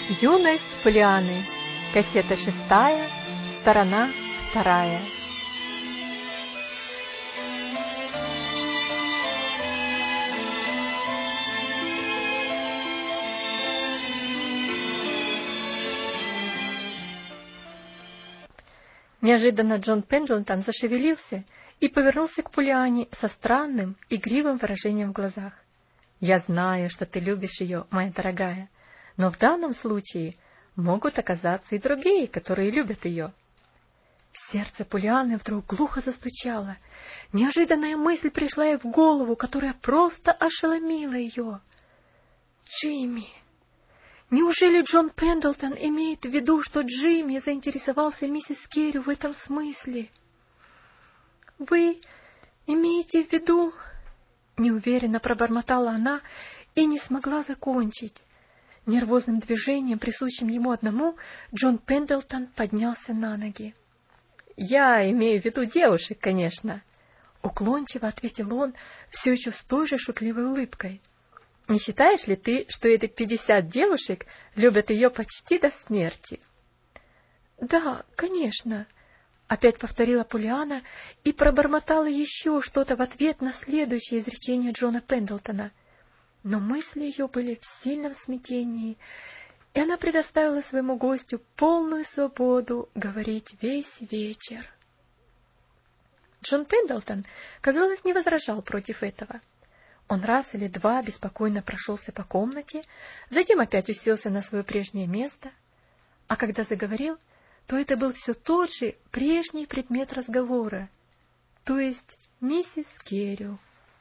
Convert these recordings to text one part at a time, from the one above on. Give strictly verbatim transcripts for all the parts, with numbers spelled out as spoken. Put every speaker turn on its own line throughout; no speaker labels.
Юность Полианны. Кассета шестая, сторона вторая. Неожиданно Джон Пендлтон зашевелился и повернулся к Полианне со странным, игривым выражением в глазах. «Я знаю, что ты любишь ее, моя дорогая, но в данном случае могут оказаться и другие, которые любят ее». Сердце Полианны вдруг глухо застучало. Неожиданная мысль пришла ей в голову, которая просто ошеломила ее. «Джимми! Неужели Джон Пендлтон имеет в виду, что Джимми заинтересовался миссис Керри в этом смысле?» «Вы имеете в виду...» Неуверенно пробормотала она и не смогла закончить. Нервозным движением, присущим ему одному, Джон Пендлтон поднялся на ноги. «Я имею в виду девушек, конечно», — уклончиво ответил он, все еще с той же шутливой улыбкой. «Не считаешь ли ты, что эти пятьдесят девушек любят ее почти до смерти?» «Да, конечно», — опять повторила Полианна и пробормотала еще что-то в ответ на следующее изречение Джона Пендлтона. Но мысли ее были в сильном смятении, и она предоставила своему гостю полную свободу говорить весь вечер. Джон Пендлтон, казалось, не возражал против этого. Он раз или два беспокойно прошелся по комнате, затем опять уселся на свое прежнее место, а когда заговорил, то это был все тот же прежний предмет разговора, то есть миссис Керри.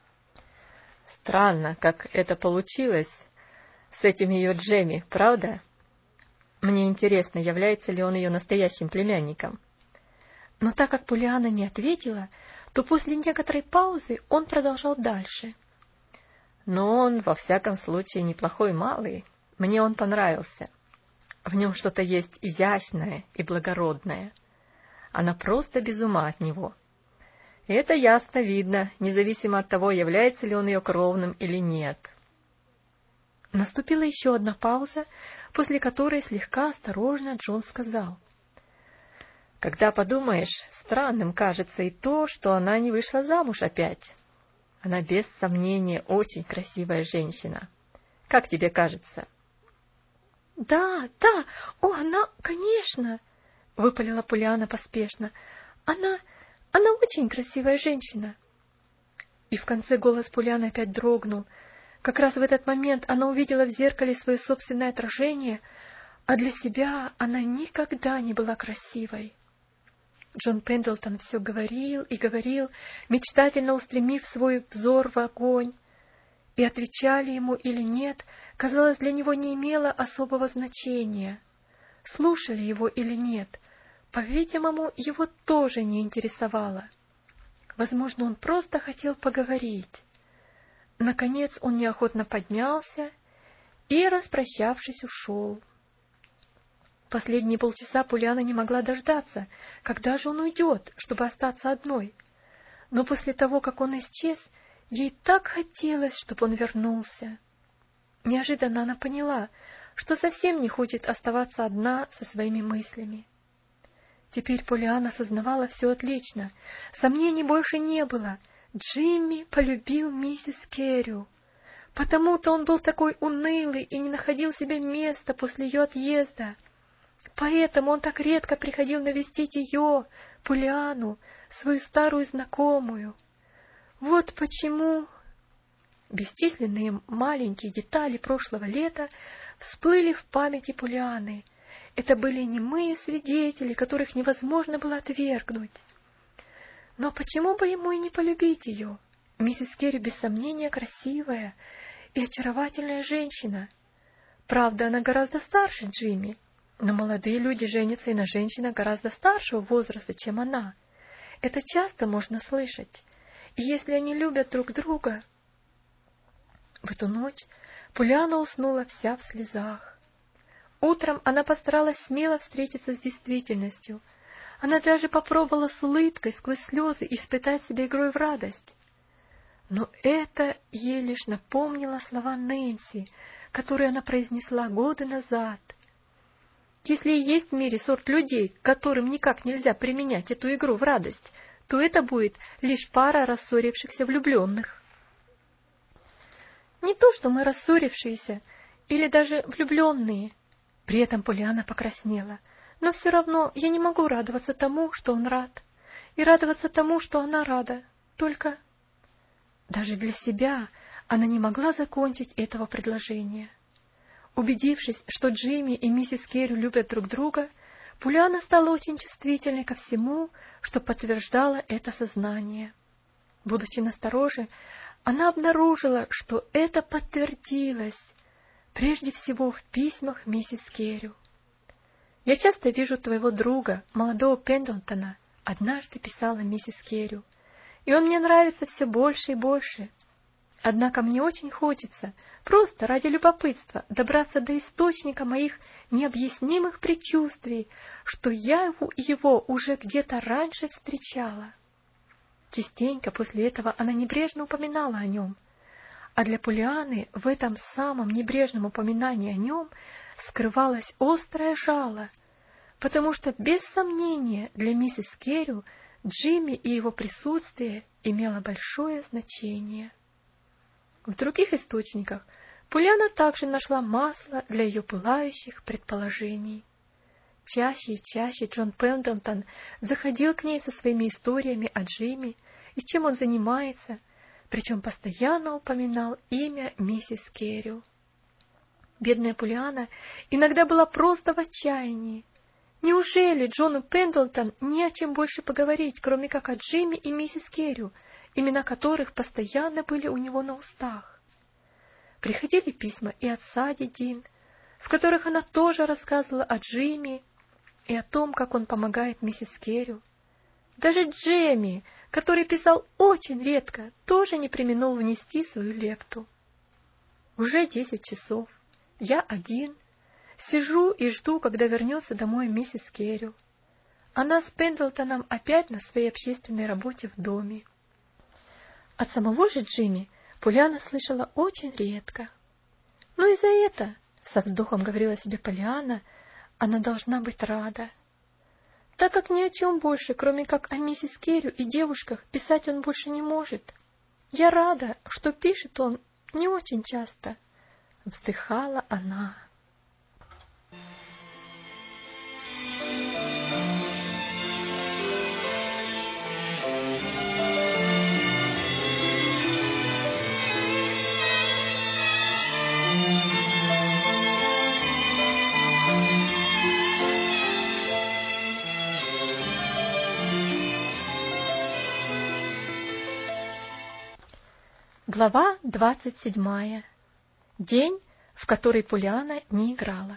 «Странно, как это получилось с этим ее Джемми, правда? Мне интересно, является ли он ее настоящим племянником». Но так как Полианна не ответила, то после некоторой паузы он продолжал дальше. «Но он, во всяком случае, неплохой малый. Мне он понравился. В нем что-то есть изящное и благородное. Она просто без ума от него. И это ясно видно, независимо от того, является ли он ее кровным или нет». Наступила еще одна пауза, после которой слегка осторожно Джон сказал: «Когда подумаешь, странным кажется и то, что она не вышла замуж опять. Она без сомнения очень красивая женщина. Как тебе кажется?» «Да, да, о, она, конечно!» — выпалила Полианна поспешно. «Она, она очень красивая женщина!» И в конце голос Полианны опять дрогнул. Как раз в этот момент она увидела в зеркале свое собственное отражение, а для себя она никогда не была красивой. Джон Пендлтон все говорил и говорил, мечтательно устремив свой взор в огонь, и отвечали ему или нет, казалось, для него не имело особого значения. Слушали его или нет, по-видимому, его тоже не интересовало. Возможно, он просто хотел поговорить. Наконец он неохотно поднялся и, распрощавшись, ушел. Последние полчаса Полианна не могла дождаться, когда же он уйдет, чтобы остаться одной. Но после того, как он исчез, ей так хотелось, чтобы он вернулся. Неожиданно она поняла, что совсем не хочет оставаться одна со своими мыслями. Теперь Полианна сознавала все отлично, сомнений больше не было. Джимми полюбил миссис Керри. Потому-то он был такой унылый и не находил себе места после ее отъезда. Поэтому он так редко приходил навестить ее, Полианну, свою старую знакомую. Вот почему... Бесчисленные маленькие детали прошлого лета всплыли в памяти Полианны. Это были немые свидетели, которых невозможно было отвергнуть. Но почему бы ему и не полюбить ее? Миссис Керри, без сомнения, красивая и очаровательная женщина. Правда, она гораздо старше Джимми, но молодые люди женятся и на женщинах гораздо старшего возраста, чем она. Это часто можно слышать. И если они любят друг друга... В эту ночь Полианна уснула вся в слезах. Утром она постаралась смело встретиться с действительностью. Она даже попробовала с улыбкой сквозь слезы испытать себя игрой в радость. Но это ей лишь напомнило слова Нэнси, которые она произнесла годы назад. Если и есть в мире сорт людей, которым никак нельзя применять эту игру в радость, то это будет лишь пара рассорившихся влюбленных. Не то, что мы рассорившиеся, или даже влюбленные. При этом Полианна покраснела. Но все равно я не могу радоваться тому, что он рад, и радоваться тому, что она рада. Только даже для себя она не могла закончить этого предложения. Убедившись, что Джимми и миссис Керри любят друг друга, Полианна стала очень чувствительной ко всему, что подтверждало это сознание. Будучи настороже, она обнаружила, что это подтвердилось, прежде всего в письмах миссис Керри. «Я часто вижу твоего друга, молодого Пендлтона», — однажды писала миссис Керри, «и он мне нравится все больше и больше. Однако мне очень хочется, просто ради любопытства, добраться до источника моих необъяснимых предчувствий, что я его, его уже где-то раньше встречала». Частенько после этого она небрежно упоминала о нем, а для Полианны в этом самом небрежном упоминании о нем скрывалось острое жало, потому что, без сомнения, для миссис Керри Джимми и его присутствие имело большое значение. В других источниках Полианна также нашла масло для ее пылающих предположений. Чаще и чаще Джон Пендлтон заходил к ней со своими историями о Джимми и чем он занимается, причем постоянно упоминал имя миссис Керри. Бедная Полианна иногда была просто в отчаянии. Неужели Джону Пендлтон не о чем больше поговорить, кроме как о Джимми и миссис Керри, имена которых постоянно были у него на устах? Приходили письма и от Сади Дин, в которых она тоже рассказывала о Джимми и о том, как он помогает миссис Керри. Даже Джемми, который писал очень редко, тоже не преминул внести свою лепту. Уже десять часов. Я один. Сижу и жду, когда вернется домой миссис Керри. Она с Пендлтоном опять на своей общественной работе в доме. От самого же Джимми Полианна слышала очень редко. Но и за это, со вздохом говорила себе Полианна, она должна быть рада. Так как ни о чем больше, кроме как о миссис Керри и девушках, писать он больше не может. Я рада, что пишет он не очень часто. Вздыхала она. Глава двадцать седьмая. День, в который Полианна не играла.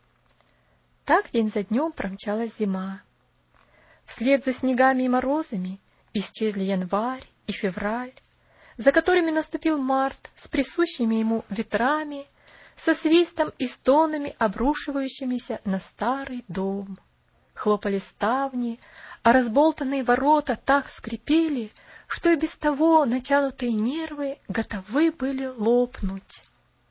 Так день за днем промчалась зима. Вслед за снегами и морозами исчезли январь и февраль, за которыми наступил март с присущими ему ветрами, со свистом и стонами, обрушивающимися на старый дом. Хлопали ставни, а разболтанные ворота так скрипели, что и без того натянутые нервы готовы были лопнуть.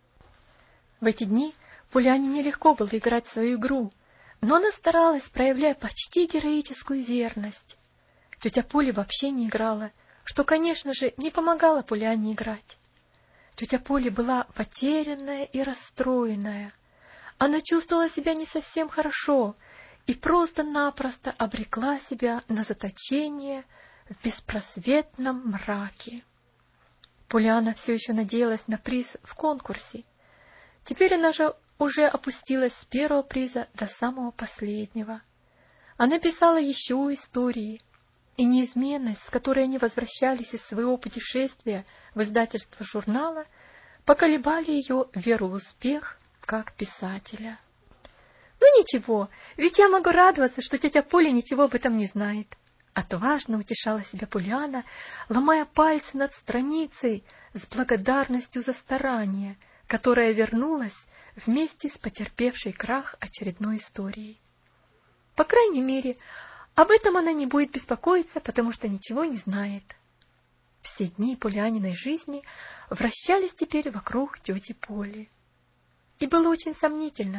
В эти дни Полианне нелегко было играть в свою игру, но она старалась, проявляя почти героическую верность. Тетя Поля вообще не играла, что, конечно же, не помогало Полианне играть. Тетя Поля была потерянная и расстроенная. Она чувствовала себя не совсем хорошо и просто-напросто обрекла себя на заточение в беспросветном мраке. Полианна все еще надеялась на приз в конкурсе. Теперь она же уже опустилась с первого приза до самого последнего. Она писала еще истории, и неизменность, с которой они возвращались из своего путешествия в издательство журнала, поколебали ее веру в успех как писателя. «Ну ничего, ведь я могу радоваться, что тетя Поля ничего об этом не знает». Отважно утешала себя Полианна, ломая пальцы над страницей с благодарностью за старание, которая вернулась вместе с потерпевшей крах очередной историей. По крайней мере, об этом она не будет беспокоиться, потому что ничего не знает. Все дни Полианниной жизни вращались теперь вокруг тети Поли. И было очень сомнительно,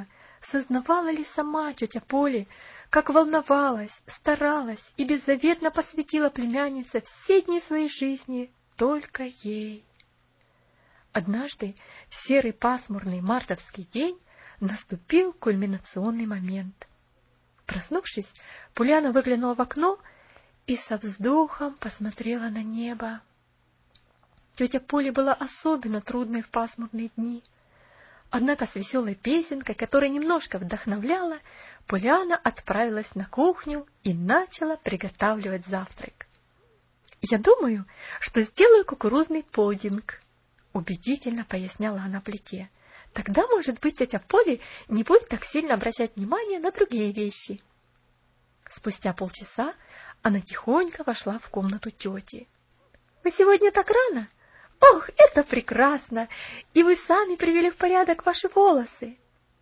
сознавала ли сама тетя Поля, как волновалась, старалась и беззаветно посвятила племяннице все дни своей жизни только ей. Однажды, в серый пасмурный мартовский день, наступил кульминационный момент. Проснувшись, Пуляна выглянула в окно и со вздохом посмотрела на небо. Тетя Поля была особенно трудной в пасмурные дни. Однако с веселой песенкой, которая немножко вдохновляла, Пуляна отправилась на кухню и начала приготавливать завтрак. «Я думаю, что сделаю кукурузный пудинг», — убедительно поясняла она плите. «Тогда, может быть, тетя Поля не будет так сильно обращать внимание на другие вещи». Спустя полчаса она тихонько вошла в комнату тети. «Вы сегодня так рано? Ох, это прекрасно! И вы сами привели в порядок ваши волосы!»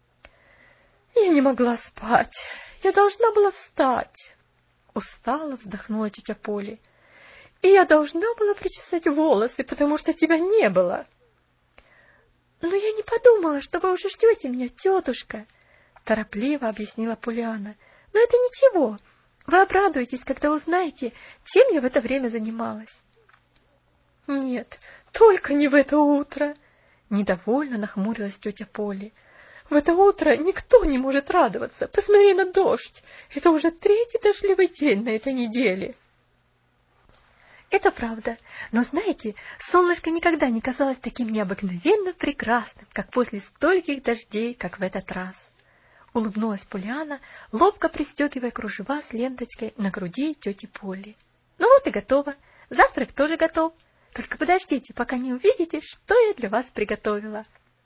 «Я не могла спать. Я должна была встать!» Устало вздохнула тетя Поля. «И я должна была причесать волосы, потому что тебя не было!» «Но я не подумала, что вы уже ждете меня, тетушка!» Торопливо объяснила Пуляна. «Но это ничего. Вы обрадуетесь, когда узнаете, чем я в это время занималась». «Нет, только не в это утро!» Недовольно нахмурилась тетя Поля. «В это утро никто не может радоваться. Посмотри на дождь. Это уже третий дождливый день на этой неделе». «Это правда. Но знаете, солнышко никогда не казалось таким необыкновенно прекрасным, как после стольких дождей, как в этот раз». Улыбнулась Пуляна, ловко пристегивая кружева с ленточкой на груди тети Поли. «Ну вот и готово. Завтрак тоже готов. Только подождите, пока не увидите, что я для вас приготовила».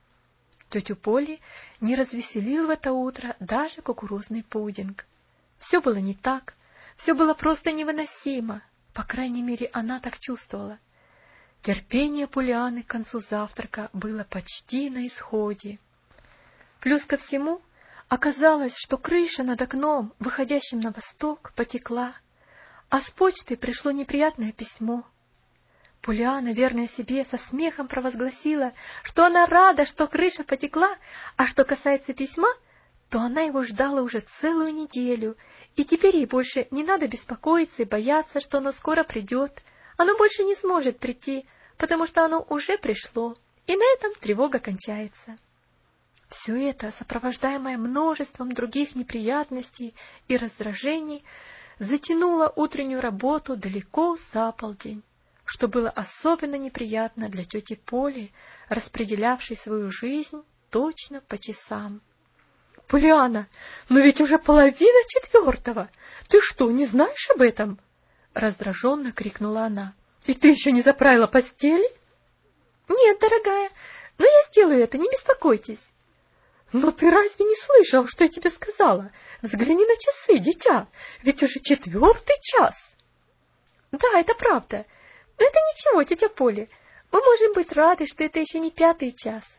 Тетю Поли не развеселил в это утро даже кукурузный пудинг. Все было не так, все было просто невыносимо. По крайней мере, она так чувствовала. Терпение Пуляны к концу завтрака было почти на исходе. Плюс ко всему, оказалось, что крыша над окном, выходящим на восток, потекла, а с почты пришло неприятное письмо. Пуляна, верная себе, со смехом провозгласила, что она рада, что крыша потекла, а что касается письма, то она его ждала уже целую неделю, и теперь ей больше не надо беспокоиться и бояться, что оно скоро придет. Оно больше не сможет прийти, потому что оно уже пришло, и на этом тревога кончается. Все это, сопровождаемое множеством других неприятностей и раздражений, затянуло утреннюю работу далеко за полдень, что было особенно неприятно для тети Поли, распределявшей свою жизнь точно по часам. «Пуляна, но ведь уже половина четвертого! Ты что, не знаешь об этом?» Раздраженно крикнула она. «И ты еще не заправила постели?» «Нет, дорогая, но я сделаю это, не беспокойтесь». «Но ты разве не слышал, что я тебе сказала? Взгляни на часы, дитя, ведь уже четвертый час». «Да, это правда. Но это ничего, тетя Поля. Мы можем быть рады, что это еще не пятый час».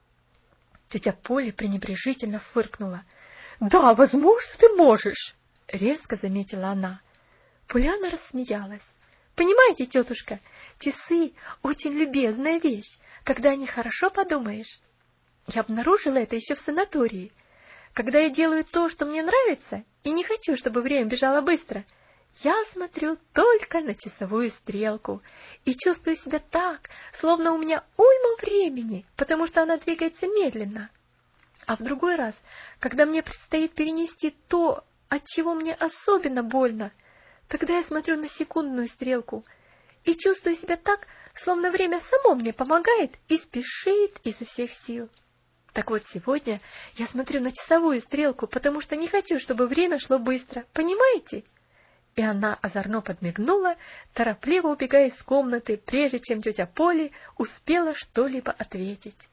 Тетя Поля пренебрежительно фыркнула. «Да, возможно, ты можешь», — резко заметила она. Пуляна рассмеялась. «Понимаете, тетушка, часы — очень любезная вещь, когда о них хорошо подумаешь. Я обнаружила это еще в санатории. Когда я делаю то, что мне нравится, и не хочу, чтобы время бежало быстро, я смотрю только на часовую стрелку и чувствую себя так, словно у меня уйма времени, потому что она двигается медленно. А в другой раз, когда мне предстоит перенести то, от чего мне особенно больно, тогда я смотрю на секундную стрелку и чувствую себя так, словно время само мне помогает и спешит изо всех сил. Так вот, сегодня я смотрю на часовую стрелку, потому что не хочу, чтобы время шло быстро, понимаете?» И она озорно подмигнула, торопливо убегая из комнаты, прежде чем тетя Поля успела что-либо ответить.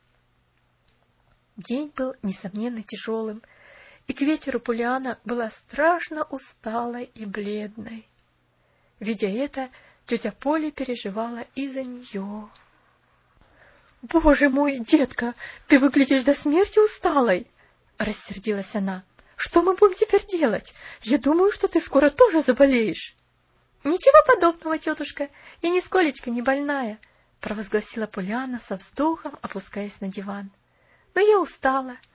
День был, несомненно, тяжелым, и к вечеру Пуляна была страшно усталой и бледной. Видя это, тетя Поля переживала и за нее. «Боже мой, детка, ты выглядишь до смерти усталой!» — рассердилась она. «Что мы будем теперь делать? Я думаю, что ты скоро тоже заболеешь». «Ничего подобного, тетушка, я нисколечко не больная», — провозгласила Пуляна со вздохом, опускаясь на диван. «Но я устала,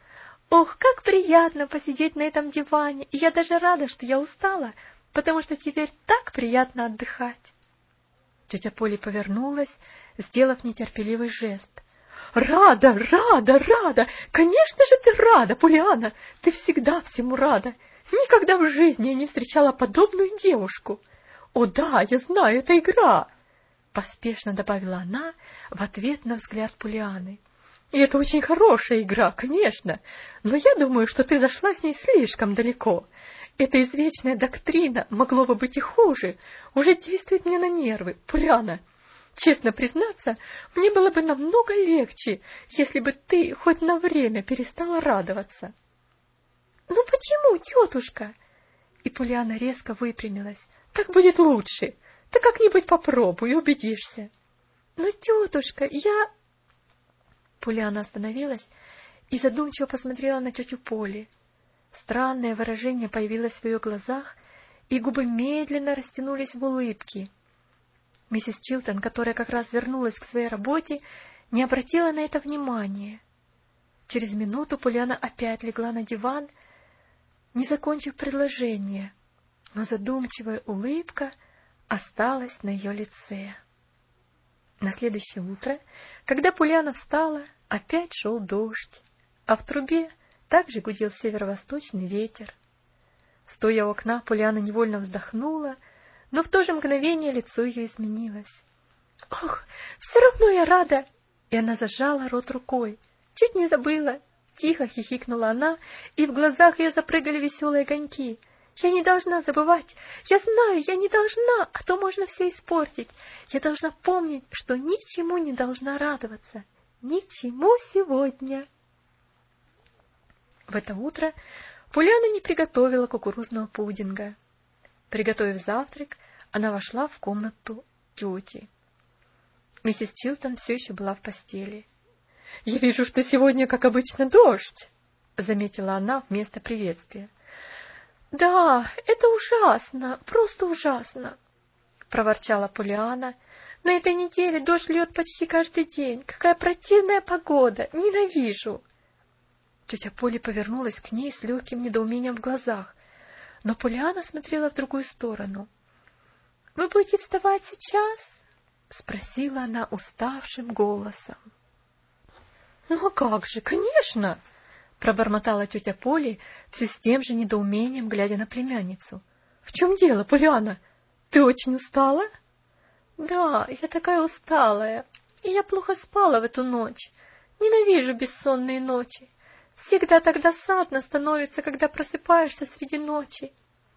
Ох, как приятно посидеть на этом диване, и я даже рада, что я устала, потому что теперь так приятно отдыхать. Тетя Поли повернулась, сделав нетерпеливый жест. «Рада, рада, рада! Конечно же ты рада, Полианна! Ты всегда всему рада! Никогда в жизни я не встречала подобную девушку! О да, я знаю, это игра!» Поспешно добавила она в ответ на взгляд Полианны. «И это очень хорошая игра, конечно, но я думаю, что ты зашла с ней слишком далеко. Эта извечная доктрина, могло бы быть и хуже, уже действует мне на нервы, Полианна. Честно признаться, мне было бы намного легче, если бы ты хоть на время перестала радоваться». «Ну почему, тетушка?» И Полианна резко выпрямилась. «Так будет лучше. Ты как-нибудь попробуй и убедишься». «Но, тетушка, я...» Полианна остановилась и задумчиво посмотрела на тетю Поли. Странное выражение появилось в ее глазах, и губы медленно растянулись в улыбке. Миссис Чилтон, которая как раз вернулась к своей работе, не обратила на это внимания. Через минуту Полианна опять легла на диван, не закончив предложение, но задумчивая улыбка осталась на ее лице. На следующее утро, когда Полианна встала, опять шел дождь, а в трубе также гудел северо-восточный ветер. Стоя у окна, Полианна невольно вздохнула, но в то же мгновение лицо ее изменилось. «Ох, все равно я рада!» И она зажала рот рукой. «Чуть не забыла!» Тихо хихикнула она, и в глазах ее запрыгали веселые огоньки. «Я не должна забывать! Я знаю, я не должна, а то можно все испортить! Я должна помнить, что ничему не должна радоваться! Ничему сегодня!» В это утро Полианна не приготовила кукурузного пудинга. Приготовив завтрак, она вошла в комнату тети. Миссис Чилтон все еще была в постели. «Я вижу, что сегодня, как обычно, дождь», — заметила она вместо приветствия. «Да, это ужасно, просто ужасно», — проворчала Полианна. «На этой неделе дождь льет почти каждый день. Какая противная погода! Ненавижу!» Тетя Поли повернулась к ней с легким недоумением в глазах, но Полианна смотрела в другую сторону. «Вы будете вставать сейчас?» — спросила она уставшим голосом. «Ну как же, конечно!» — пробормотала тетя Поли, все с тем же недоумением, глядя на племянницу. «В чем дело, Полианна? Ты очень устала?» «Да, я такая усталая, и я плохо спала в эту ночь. Ненавижу бессонные ночи. Всегда так досадно становится, когда просыпаешься среди ночи».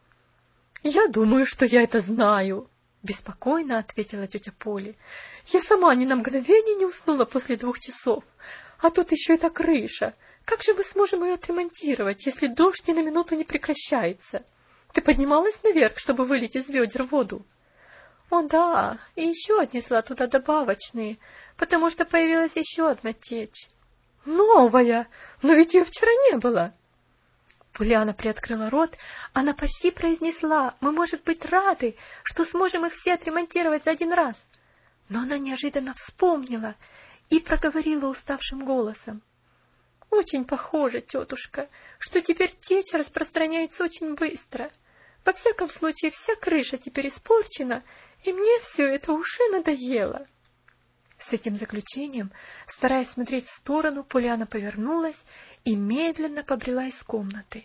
«Я думаю, что я это знаю», — беспокойно ответила тетя Поли. «Я сама ни на мгновение не уснула после двух часов. А тут еще эта крыша. Как же мы сможем ее отремонтировать, если дождь ни на минуту не прекращается? Ты поднималась наверх, чтобы вылить из ведер воду?» «О да, и еще отнесла туда добавочные, потому что появилась еще одна течь». «Новая? Но ведь ее вчера не было». Полианна приоткрыла рот, она почти произнесла: «Мы, может быть, рады, что сможем их все отремонтировать за один раз». Но она неожиданно вспомнила и проговорила уставшим голосом: «Очень похоже, тетушка, что теперь течь распространяется очень быстро. Во всяком случае, вся крыша теперь испорчена, и мне все это уже надоело». С этим заключением, стараясь смотреть в сторону, Полианна повернулась и медленно побрела из комнаты.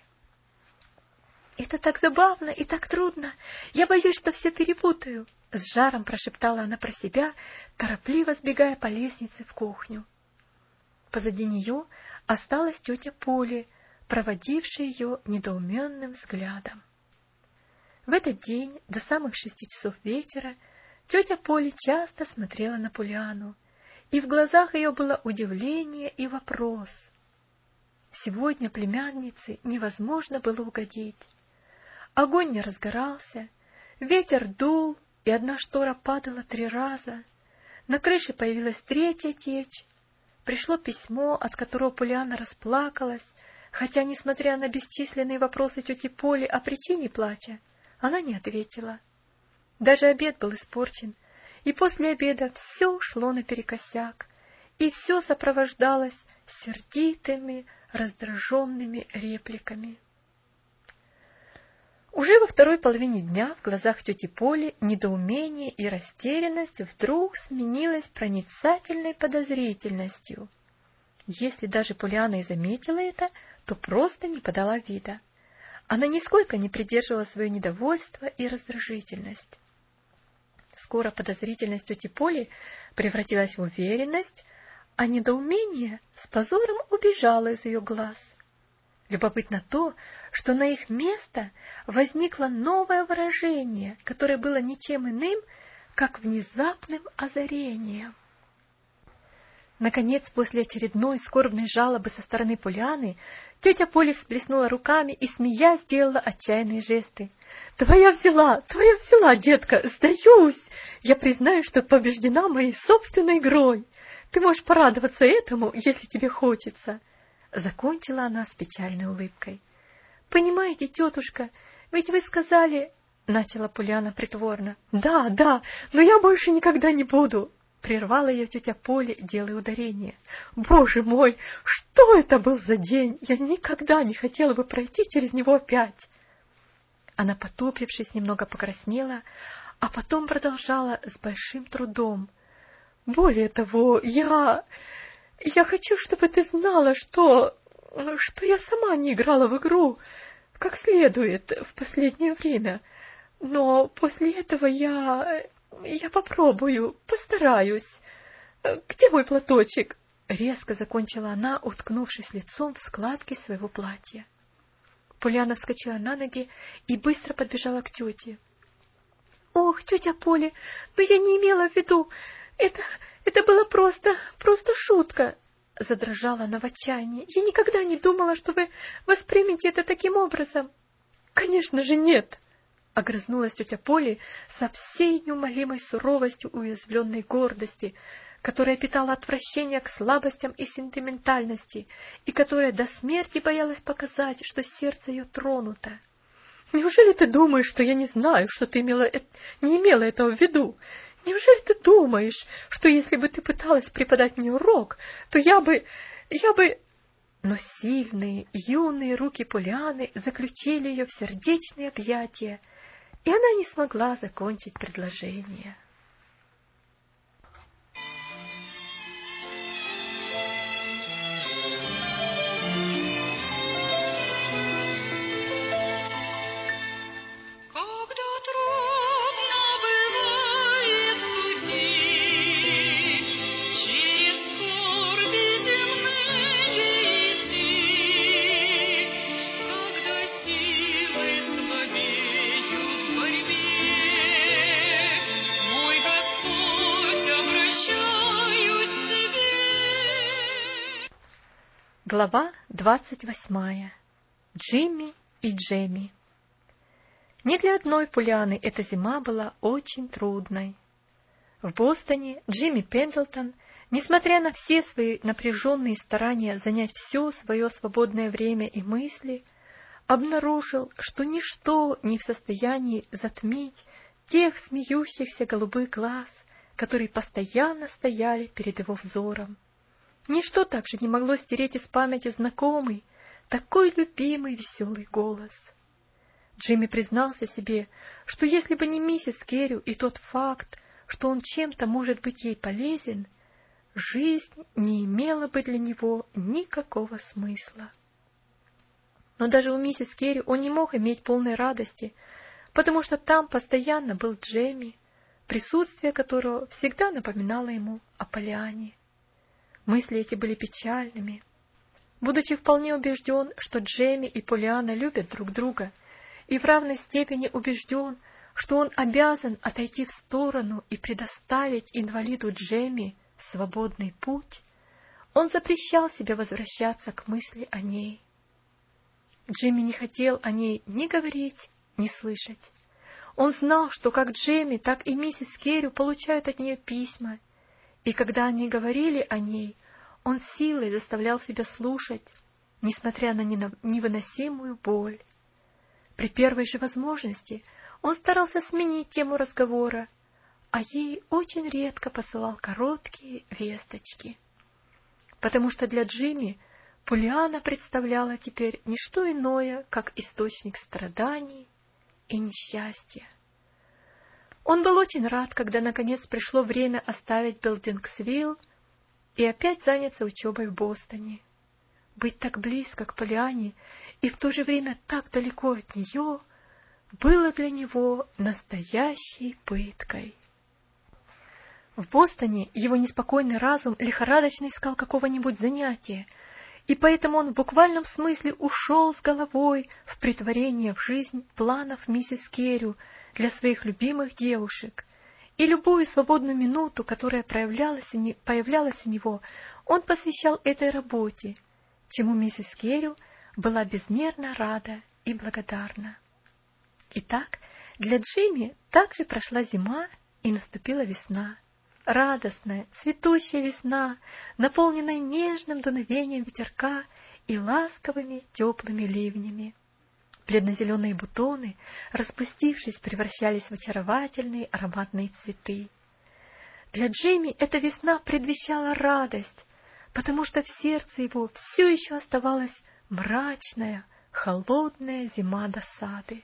«Это так забавно и так трудно! Я боюсь, что все перепутаю!» — с жаром прошептала она про себя, торопливо сбегая по лестнице в кухню. Позади нее осталась тетя Поли, проводившая ее недоуменным взглядом. В этот день до самых шести часов вечера тетя Поли часто смотрела на Полианну, и в глазах ее было удивление и вопрос. Сегодня племяннице невозможно было угодить. Огонь не разгорался, ветер дул, и одна штора падала три раза. На крыше появилась третья течь. Пришло письмо, от которого Полианна расплакалась, хотя, несмотря на бесчисленные вопросы тети Поли о причине плача, она не ответила. Даже обед был испорчен, и после обеда все шло наперекосяк, и все сопровождалось сердитыми, раздраженными репликами. Уже во второй половине дня в глазах тети Поли недоумение и растерянность вдруг сменилось проницательной подозрительностью. Если даже Полианна и заметила это, то просто не подала вида. Она нисколько не придерживала свое недовольство и раздражительность. Скоро подозрительность тети Поли превратилась в уверенность, а недоумение с позором убежало из ее глаз. Любопытно то, что на их место возникло новое выражение, которое было ничем иным, как внезапным озарением. Наконец, после очередной скорбной жалобы со стороны Полианны, тетя Поли всплеснула руками и, смеясь, сделала отчаянные жесты. «Твоя взяла, твоя взяла, детка, сдаюсь! Я признаю, что побеждена моей собственной игрой. Ты можешь порадоваться этому, если тебе хочется». Закончила она с печальной улыбкой. «Понимаете, тетушка, ведь вы сказали...» — начала Полианна притворно. «Да, да, но я больше никогда не буду!» — прервала ее тетя Поли, делая ударение. «Боже мой, что это был за день! Я никогда не хотела бы пройти через него опять!» Она, потупившись, немного покраснела, а потом продолжала с большим трудом. «Более того, я... я хочу, чтобы ты знала, что... что я сама не играла в игру как следует в последнее время. Но после этого я... я попробую, постараюсь. Где мой платочек?» Резко закончила она, уткнувшись лицом в складки своего платья. Полианна вскочила на ноги и быстро подбежала к тете. «Ох, тетя Поли, но я не имела в виду. Это... это было просто... просто шутка!» Задрожала она в отчаянии. «Я никогда не думала, что вы воспримете это таким образом». «Конечно же нет!» — огрызнулась тетя Поли со всей неумолимой суровостью уязвленной гордости, которая питала отвращение к слабостям и сентиментальности, и которая до смерти боялась показать, что сердце ее тронуто. «Неужели ты думаешь, что я не знаю, что ты имела... не имела этого в виду? Неужели ты думаешь, что если бы ты пыталась преподать мне урок, то я бы... я бы...» Но сильные, юные руки Полианны заключили ее в сердечные объятия, и она не смогла закончить предложение. Глава двадцать восьмая. Джимми и Джемми. Не для одной Полианны эта зима была очень трудной. В Бостоне Джимми Пендлтон, несмотря на все свои напряженные старания занять все свое свободное время и мысли, обнаружил, что ничто не в состоянии затмить тех смеющихся голубых глаз, которые постоянно стояли перед его взором. Ничто также не могло стереть из памяти знакомый, такой любимый веселый голос. Джимми признался себе, что если бы не миссис Керрю и тот факт, что он чем-то может быть ей полезен, жизнь не имела бы для него никакого смысла. Но даже у миссис Керрю он не мог иметь полной радости, потому что там постоянно был Джемми, присутствие которого всегда напоминало ему о Полианне. Мысли эти были печальными. Будучи вполне убежден, что Джемми и Полианна любят друг друга, и в равной степени убежден, что он обязан отойти в сторону и предоставить инвалиду Джемми свободный путь, он запрещал себе возвращаться к мысли о ней. Джимми не хотел о ней ни говорить, ни слышать. Он знал, что как Джемми, так и миссис Керрю получают от нее письма, и когда они говорили о ней, он силой заставлял себя слушать, несмотря на невыносимую боль. При первой же возможности он старался сменить тему разговора, а ей очень редко посылал короткие весточки. Потому что для Джимми Поллианна представляла теперь не что иное, как источник страданий и несчастья. Он был очень рад, когда наконец пришло время оставить Белдингсвилл и опять заняться учебой в Бостоне. Быть так близко к Поллианне и в то же время так далеко от нее было для него настоящей пыткой. В Бостоне его неспокойный разум лихорадочно искал какого-нибудь занятия, и поэтому он в буквальном смысле ушел с головой в претворение в жизнь планов миссис Керрю для своих любимых девушек, и любую свободную минуту, которая проявлялась у не... появлялась у него, он посвящал этой работе, чему миссис Керрю была безмерно рада и благодарна. Итак, для Джимми также прошла зима и наступила весна. Радостная, цветущая весна, наполненная нежным дуновением ветерка и ласковыми теплыми ливнями. Бледно-зеленые бутоны, распустившись, превращались в очаровательные ароматные цветы. Для Джимми эта весна предвещала радость, потому что в сердце его все еще оставалась мрачная, холодная зима досады.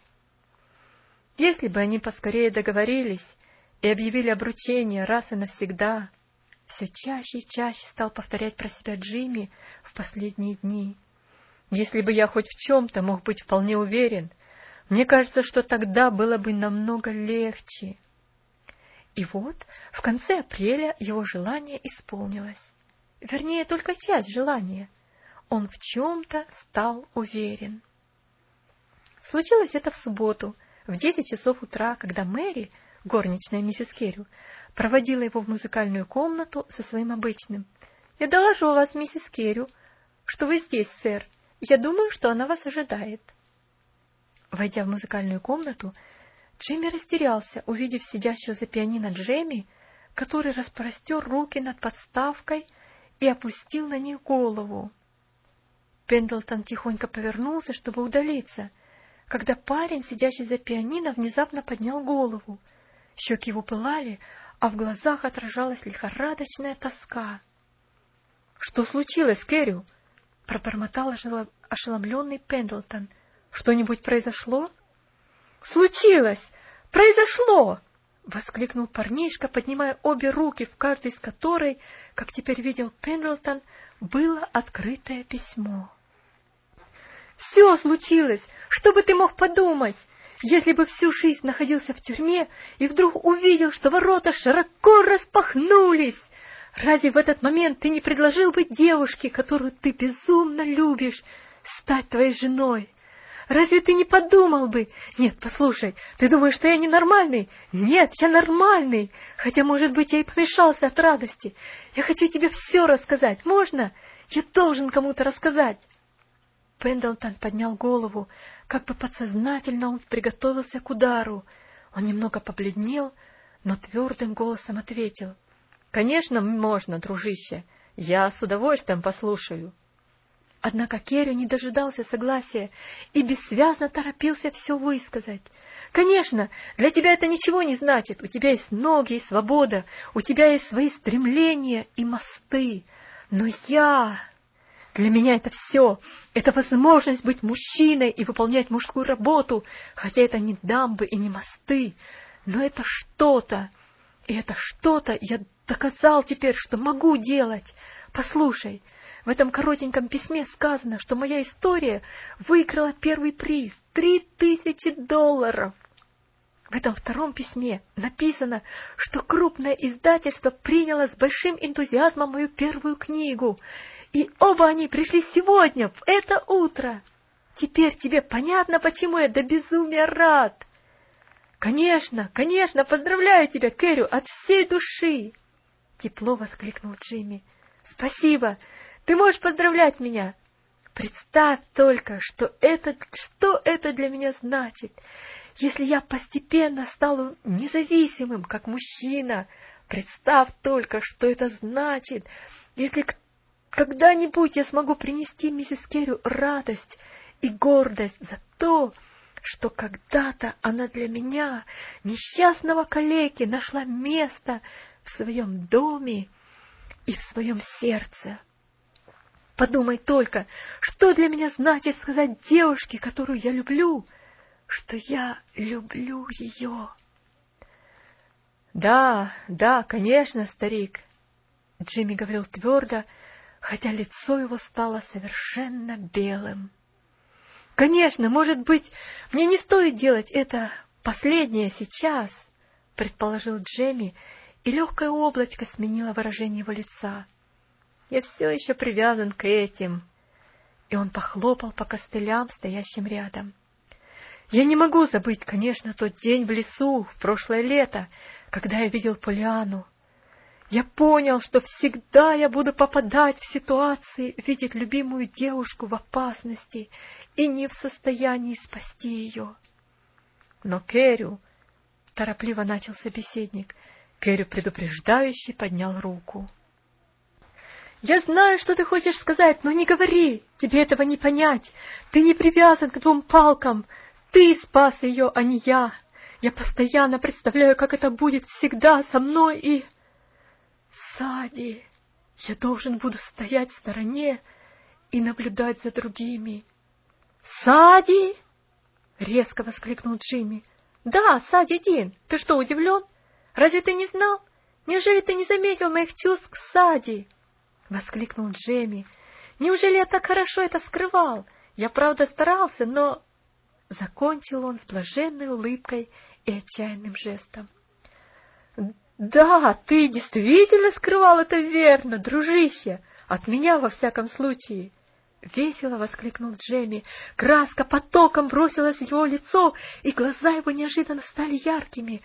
Если бы они поскорее договорились и объявили обручение раз и навсегда, все чаще и чаще стал повторять про себя Джимми в последние дни. Если бы я хоть в чем-то мог быть вполне уверен, мне кажется, что тогда было бы намного легче. И вот в конце апреля его желание исполнилось. Вернее, только часть желания. Он в чем-то стал уверен. Случилось это в субботу, в десять часов утра, когда Мэри, горничная миссис Керрю, проводила его в музыкальную комнату со своим обычным: «Я доложу вас, миссис Керрю, что вы здесь, сэр. Я думаю, что она вас ожидает». Войдя в музыкальную комнату, Джимми растерялся, увидев сидящего за пианино Джемми, который распростер руки над подставкой и опустил на них голову. Пендлтон тихонько повернулся, чтобы удалиться, когда парень, сидящий за пианино, внезапно поднял голову. Щеки его пылали, а в глазах отражалась лихорадочная тоска. — Что случилось, Керрю? — пробормотал ошеломленный Пендлтон. — Что-нибудь произошло? — Случилось! Произошло! — воскликнул парнишка, поднимая обе руки, в каждой из которой, как теперь видел Пендлтон, было открытое письмо. Все случилось, что бы ты мог подумать, если бы всю жизнь находился в тюрьме и вдруг увидел, что ворота широко распахнулись. Разве в этот момент ты не предложил бы девушке, которую ты безумно любишь, стать твоей женой? Разве ты не подумал бы: нет, послушай, ты думаешь, что я ненормальный? Нет, я нормальный, хотя, может быть, я и помешался от радости. Я хочу тебе все рассказать, можно? Я должен кому-то рассказать. Пендлтон поднял голову, как бы подсознательно он приготовился к удару. Он немного побледнел, но твердым голосом ответил: — Конечно, можно, дружище, я с удовольствием послушаю. Однако Керрю не дожидался согласия и бессвязно торопился все высказать. — Конечно, для тебя это ничего не значит, у тебя есть ноги и свобода, у тебя есть свои стремления и мосты, но я... Для меня это все, это возможность быть мужчиной и выполнять мужскую работу, хотя это не дамбы и не мосты, но это что-то, и это что-то я доказал теперь, что могу делать. Послушай, в этом коротеньком письме сказано, что моя история выиграла первый приз — три тысячи долларов. В этом втором письме написано, что крупное издательство приняло с большим энтузиазмом мою первую книгу, и оба они пришли сегодня, в это утро. Теперь тебе понятно, почему я до безумия рад? Конечно, конечно, поздравляю тебя, Керрю, от всей души! Тепло воскликнул Джимми. Спасибо, ты можешь поздравлять меня. Представь только, что это, что это для меня значит. Если я постепенно стану независимым, как мужчина, представь только, что это значит. Если когда-нибудь я смогу принести миссис Керрю радость и гордость за то, что когда-то она для меня, несчастного калеки, нашла место в своем доме и в своем сердце. Подумай только, что для меня значит сказать девушке, которую я люблю, что я люблю ее. Да, да, конечно, старик, Джимми говорил твердо, хотя лицо его стало совершенно белым. Конечно, может быть, мне не стоит делать это последнее сейчас, предположил Джимми, и легкое облачко сменило выражение его лица. Я все еще привязан к этим. И он похлопал по костылям, стоящим рядом. Я не могу забыть, конечно, тот день в лесу, в прошлое лето, когда я видел Полианну. Я понял, что всегда я буду попадать в ситуации, видеть любимую девушку в опасности и не в состоянии спасти ее. Но Кэрю, торопливо начал собеседник, Кэрю предупреждающе поднял руку. Я знаю, что ты хочешь сказать, но не говори, тебе этого не понять. Ты не привязан к двум палкам. Ты спас ее, а не я. Я постоянно представляю, как это будет всегда со мной и... Сади, я должен буду стоять в стороне и наблюдать за другими. Сади! Резко воскликнул Джимми. Да, Сади Дин, ты что, удивлен? Разве ты не знал? Неужели ты не заметил моих чувств к Сади? Воскликнул Джимми. Неужели я так хорошо это скрывал? Я правда старался, но... Закончил он с блаженной улыбкой и отчаянным жестом. Да, ты действительно скрывал это верно, дружище. От меня, во всяком случае. Весело воскликнул Джимми. Краска потоком бросилась в его лицо, и глаза его неожиданно стали яркими.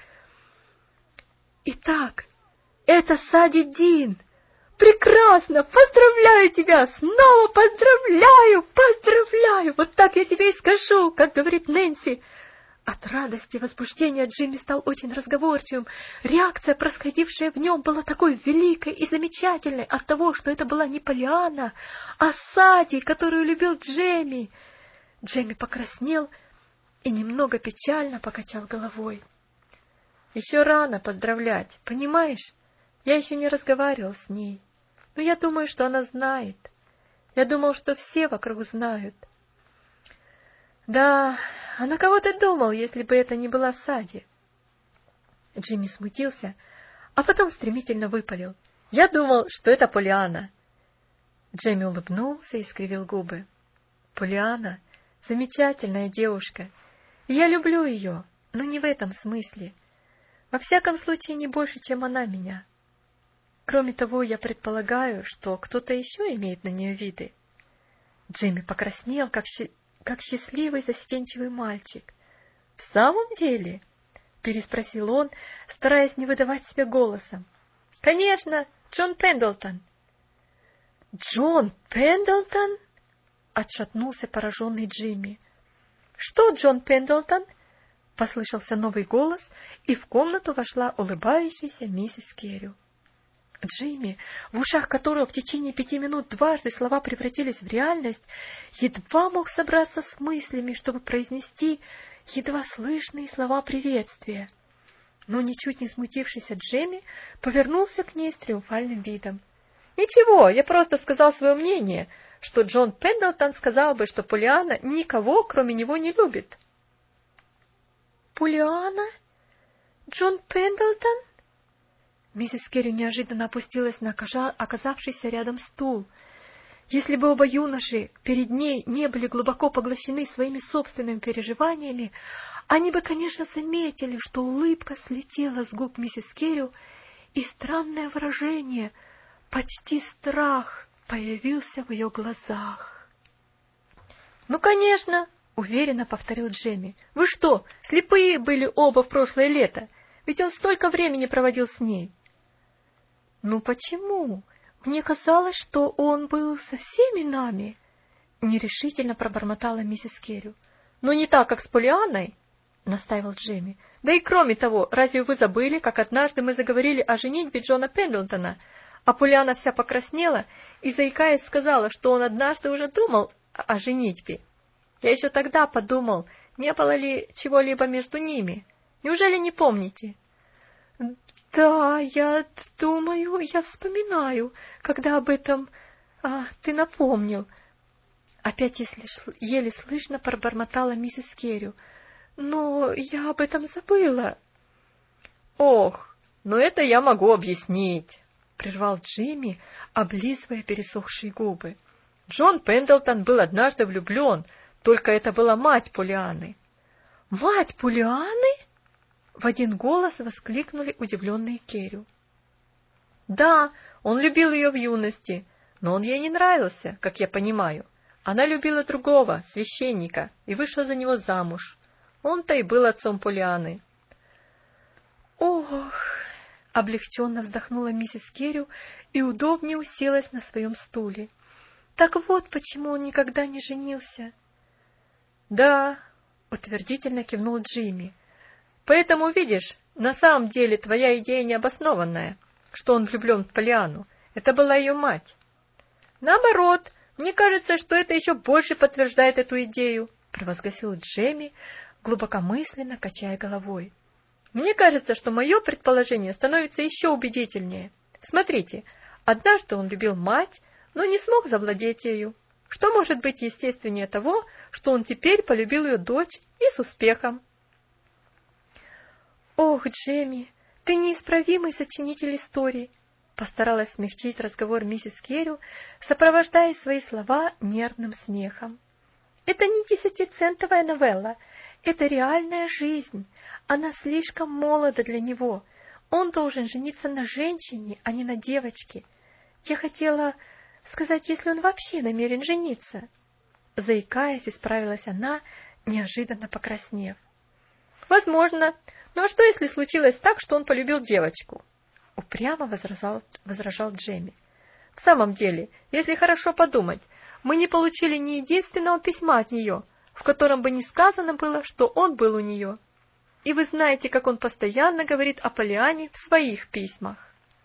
Итак, это Сади Дин. Прекрасно! Поздравляю тебя! Снова поздравляю! Поздравляю! Вот так я тебе и скажу, как говорит Нэнси. От радости и возбуждения Джимми стал очень разговорчивым. Реакция, происходившая в нем, была такой великой и замечательной от того, что это была не Полианна, а Сади, которую любил Джимми. Джимми покраснел и немного печально покачал головой. Еще рано поздравлять, понимаешь? Я еще не разговаривал с ней. Но я думаю, что она знает. Я думал, что все вокруг знают. Да, а на кого ты думал, если бы это не была Сади? Джимми смутился, а потом стремительно выпалил. Я думал, что это Полианна. Джимми улыбнулся и скривил губы. Полианна — замечательная девушка. И я люблю ее, но не в этом смысле. Во всяком случае, не больше, чем она меня. Кроме того, я предполагаю, что кто-то еще имеет на нее виды. Джимми покраснел, как, щ... как счастливый застенчивый мальчик. — В самом деле? — переспросил он, стараясь не выдавать себя голосом. — Конечно, Джон Пендлтон. — Джон Пендлтон? — отшатнулся пораженный Джимми. — Что, Джон Пендлтон? — послышался новый голос, и в комнату вошла улыбающаяся миссис Керрю. Джимми, в ушах которого в течение пяти минут дважды слова превратились в реальность, едва мог собраться с мыслями, чтобы произнести едва слышные слова приветствия. Но, ничуть не смутившийся Джимми, повернулся к ней с триумфальным видом. — Ничего, я просто сказал свое мнение, что Джон Пендлтон сказал бы, что Полианна никого, кроме него, не любит. — Полианна? Джон Пендлтон? Миссис Керрю неожиданно опустилась на оказавшийся рядом стул. Если бы оба юноши перед ней не были глубоко поглощены своими собственными переживаниями, они бы, конечно, заметили, что улыбка слетела с губ миссис Керрю, и странное выражение, почти страх, появился в ее глазах. — Ну, конечно, — уверенно повторил Джимми. — Вы что, слепые были оба в прошлое лето? Ведь он столько времени проводил с ней. — Ну почему? Мне казалось, что он был со всеми нами, — нерешительно пробормотала миссис Керрю. — Но не так, как с Полианной, — настаивал Джимми. — Да и кроме того, разве вы забыли, как однажды мы заговорили о женитьбе Джона Пендлтона, а Полианна вся покраснела и, заикаясь, сказала, что он однажды уже думал о женитьбе? Я еще тогда подумал, не было ли чего-либо между ними. Неужели не помните? — Да, я думаю, я вспоминаю, когда об этом, Ах, ты напомнил. Опять если еле слышно пробормотала миссис Керрю. Но я об этом забыла. Ох, ну это я могу объяснить, прервал Джимми, облизывая пересохшие губы. Джон Пендлтон был однажды влюблен, только это была мать Поллианны. Мать Поллианны? В один голос воскликнули удивленные Керрю. Да, он любил ее в юности, но он ей не нравился, как я понимаю. Она любила другого, священника, и вышла за него замуж. Он-то и был отцом Поллианны. Ох! Облегченно вздохнула миссис Керрю и удобнее уселась на своем стуле. Так вот почему он никогда не женился. Да, утвердительно кивнул Джимми. Поэтому, видишь, на самом деле твоя идея необоснованная, что он влюблен в Поллианну. Это была ее мать. Наоборот, мне кажется, что это еще больше подтверждает эту идею, провозгласил Джимми, глубокомысленно качая головой. Мне кажется, что мое предположение становится еще убедительнее. Смотрите, однажды он любил мать, но не смог завладеть ею. Что может быть естественнее того, что он теперь полюбил ее дочь и с успехом? Ох, Джемми, ты неисправимый сочинитель историй, постаралась смягчить разговор миссис Керрю, сопровождая свои слова нервным смехом. Это не десятицентовая новелла, это реальная жизнь. Она слишком молода для него. Он должен жениться на женщине, а не на девочке. Я хотела сказать, если он вообще намерен жениться. Заикаясь, исправилась она, неожиданно покраснев. Возможно, но что если случилось так, что он полюбил девочку? Упрямо возражал, возражал Джемми. В самом деле, если хорошо подумать, мы не получили ни единственного письма от нее, в котором бы не сказано было, что он был у нее. И вы знаете, как он постоянно говорит о Поллианне в своих письмах.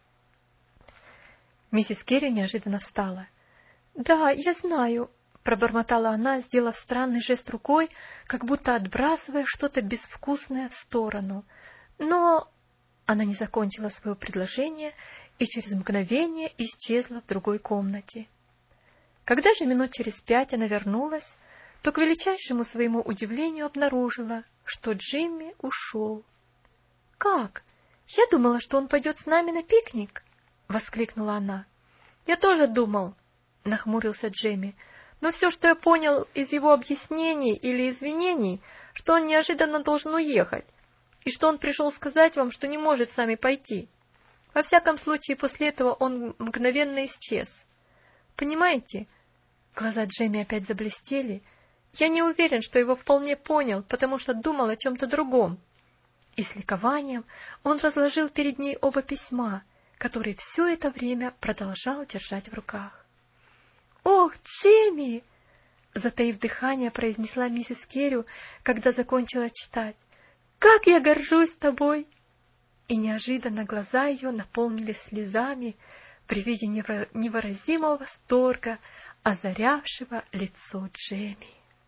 Миссис Керрю неожиданно встала. Да, я знаю, пробормотала она, сделав странный жест рукой, как будто отбрасывая что-то безвкусное в сторону. Но она не закончила свое предложение и через мгновение исчезла в другой комнате. Когда же минут через пять она вернулась, то к величайшему своему удивлению обнаружила, что Джимми ушел. «Как? Я думала, что он пойдет с нами на пикник!» — воскликнула она. «Я тоже думал», — нахмурился Джимми, «но все, что я понял из его объяснений или извинений, что он неожиданно должен уехать, и что он пришел сказать вам, что не может с нами пойти. Во всяком случае, после этого он мгновенно исчез. Понимаете?» Глаза Джимми опять заблестели. «Я не уверен, что его вполне понял, потому что думал о чем-то другом». И с ликованием он разложил перед ней оба письма, которые все это время продолжал держать в руках. «Ох, Джимми!» — затаив дыхание, произнесла миссис Керрю, когда закончила читать. «Как я горжусь тобой!» И неожиданно глаза ее наполнились слезами при виде невыразимого восторга, озарявшего лицо Джимми.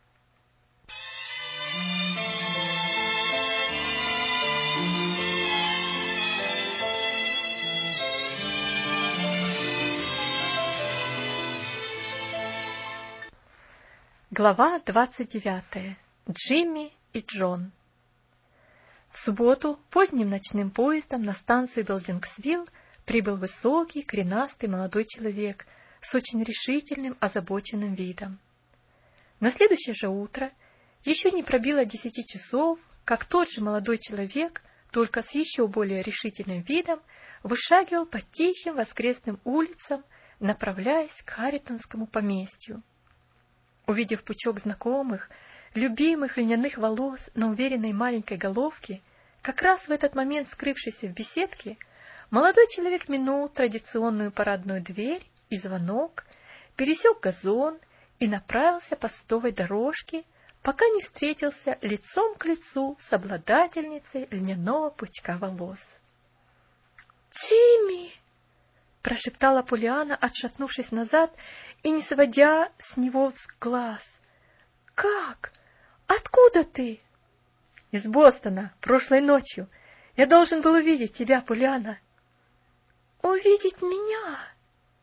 Глава двадцать девятая. Джимми и Джон. В субботу поздним ночным поездом на станцию Белдингсвилл прибыл высокий, коренастый молодой человек с очень решительным, озабоченным видом. На следующее же утро еще не пробило десяти часов, как тот же молодой человек, только с еще более решительным видом, вышагивал по тихим воскресным улицам, направляясь к Харрингтонскому поместью. Увидев пучок знакомых, любимых льняных волос на уверенной маленькой головке, как раз в этот момент скрывшийся в беседке, молодой человек минул традиционную парадную дверь и звонок, пересек газон и направился по садовой дорожке, пока не встретился лицом к лицу с обладательницей льняного пучка волос. «Джимми!» — прошептала Поллианна, отшатнувшись назад и не сводя с него глаз. «Как? Откуда ты?» «Из Бостона, прошлой ночью. Я должен был увидеть тебя, Поллианна». «Увидеть меня?»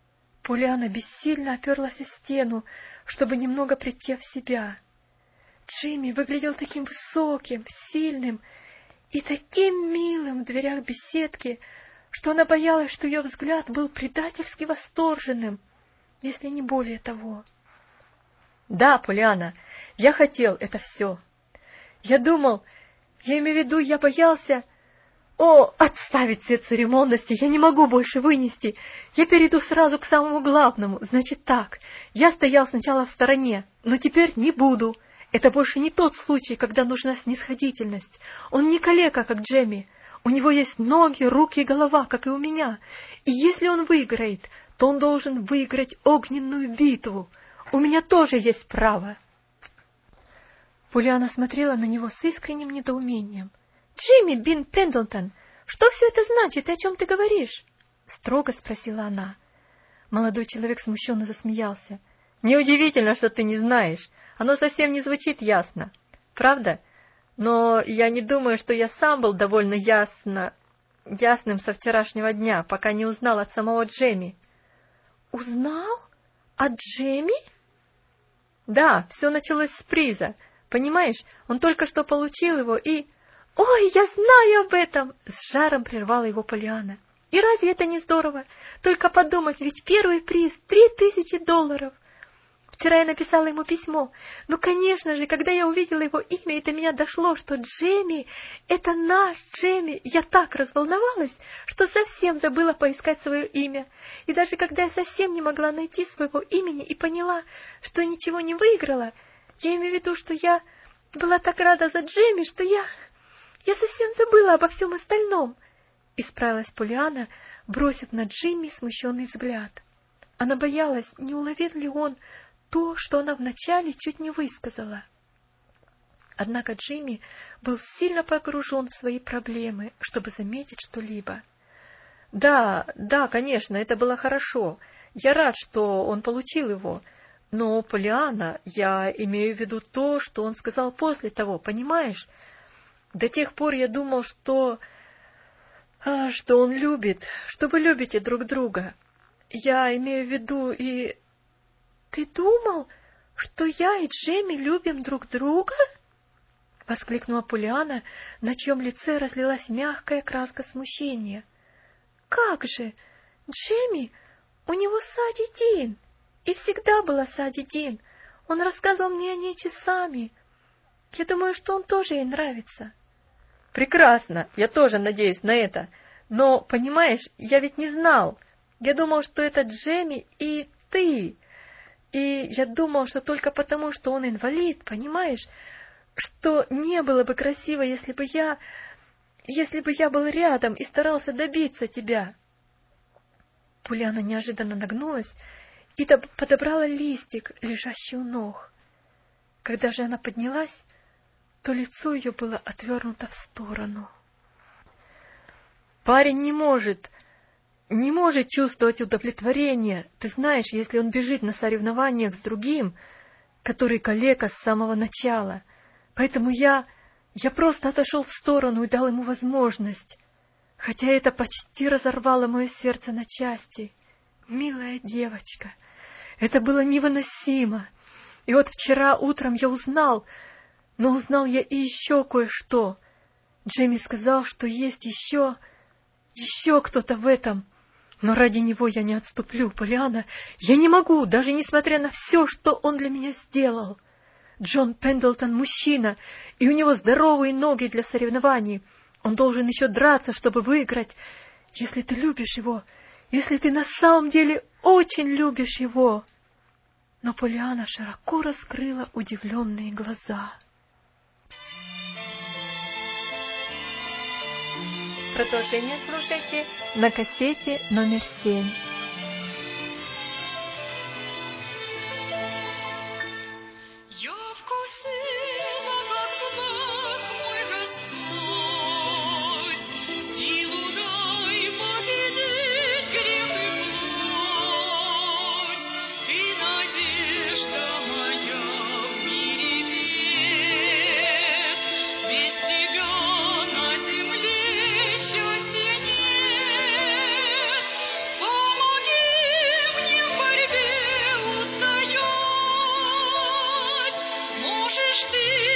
Полианна бессильно оперлась о стену, чтобы немного прийти в себя. Джимми выглядел таким высоким, сильным и таким милым в дверях беседки, что она боялась, что ее взгляд был предательски восторженным, если не более того. Да, Полианна, я хотел это все. Я думал, я имею в виду, я боялся... О, отставить все церемонности, я не могу больше вынести. Я перейду сразу к самому главному. Значит так, я стоял сначала в стороне, но теперь не буду. Это больше не тот случай, когда нужна снисходительность. Он не калека, как Джемми. У него есть ноги, руки и голова, как и у меня. И если он выиграет, то он должен выиграть огненную битву. У меня тоже есть право. Полианна смотрела на него с искренним недоумением. «Джимми Бин Пендлтон, что все это значит и о чем ты говоришь?» — строго спросила она. Молодой человек смущенно засмеялся. «Неудивительно, что ты не знаешь. Оно совсем не звучит ясно. Правда? Но я не думаю, что я сам был довольно ясно... ясным со вчерашнего дня, пока не узнал от самого Джемми». «Узнал? От Джемми?» «Да, все началось с приза. Понимаешь, он только что получил его и...» «Ой, я знаю об этом!» — с жаром прервала его Полианна. «И разве это не здорово? Только подумать, ведь первый приз — три тысячи долларов!» Вчера я написала ему письмо. Ну, конечно же, когда я увидела его имя, и до меня дошло, что Джемми — это наш Джемми, я так разволновалась, что совсем забыла поискать свое имя. И даже когда я совсем не могла найти своего имени и поняла, что ничего не выиграла, я имею в виду, что я была так рада за Джемми, что я... Я совсем забыла обо всем остальном, — исправилась Полианна, бросив на Джимми смущенный взгляд. Она боялась, не уловит ли он то, что она вначале чуть не высказала. Однако Джимми был сильно погружен в свои проблемы, чтобы заметить что-либо. — Да, да, конечно, это было хорошо. Я рад, что он получил его. Но, Полианна, я имею в виду то, что он сказал после того, понимаешь? До тех пор я думал, что... А, что он любит, что вы любите друг друга. Я имею в виду и... Ты думал, что я и Джемми любим друг друга? — воскликнула Полианна, на чьем лице разлилась мягкая краска смущения. — Как же? Джемми, у него Сади Дин, и всегда была Сади Дин. Он рассказывал мне о ней часами. Я думаю, что он тоже ей нравится. — Прекрасно, я тоже надеюсь на это. Но, понимаешь, я ведь не знал. Я думал, что это Джемми и ты. И я думал, что только потому, что он инвалид, понимаешь, что не было бы красиво, если бы я... если бы я был рядом и старался добиться тебя. Полианна неожиданно нагнулась и подобрала листик, лежащий у ног. Когда же она поднялась, то лицо ее было отвернуто в сторону. Парень не может, не может чувствовать удовлетворения. Ты знаешь, если он бежит на соревнованиях с другим, который калека с самого начала. Поэтому я, я просто отошел в сторону и дал ему возможность. Хотя это почти разорвало мое сердце на части. Милая девочка, это было невыносимо. И вот вчера утром я узнал, но узнал я и еще кое-что. Джемми сказал, что есть еще, еще кто-то в этом. Но ради него я не отступлю, Полианна. Я не могу, даже несмотря на все, что он для меня сделал. Джон Пендлтон мужчина, и у него здоровые ноги для соревнований. Он должен еще драться, чтобы выиграть. Если ты любишь его, если ты на самом деле очень любишь его. Но Полианна широко раскрыла удивленные глаза. Продолжение слушайте на кассете номер семь.
Я вкусила, как благ мой Господь, силу дай победить грех и плоть. Ты надежда моя в мире бед, без тебя на земле счастья нет. Помоги можешь ты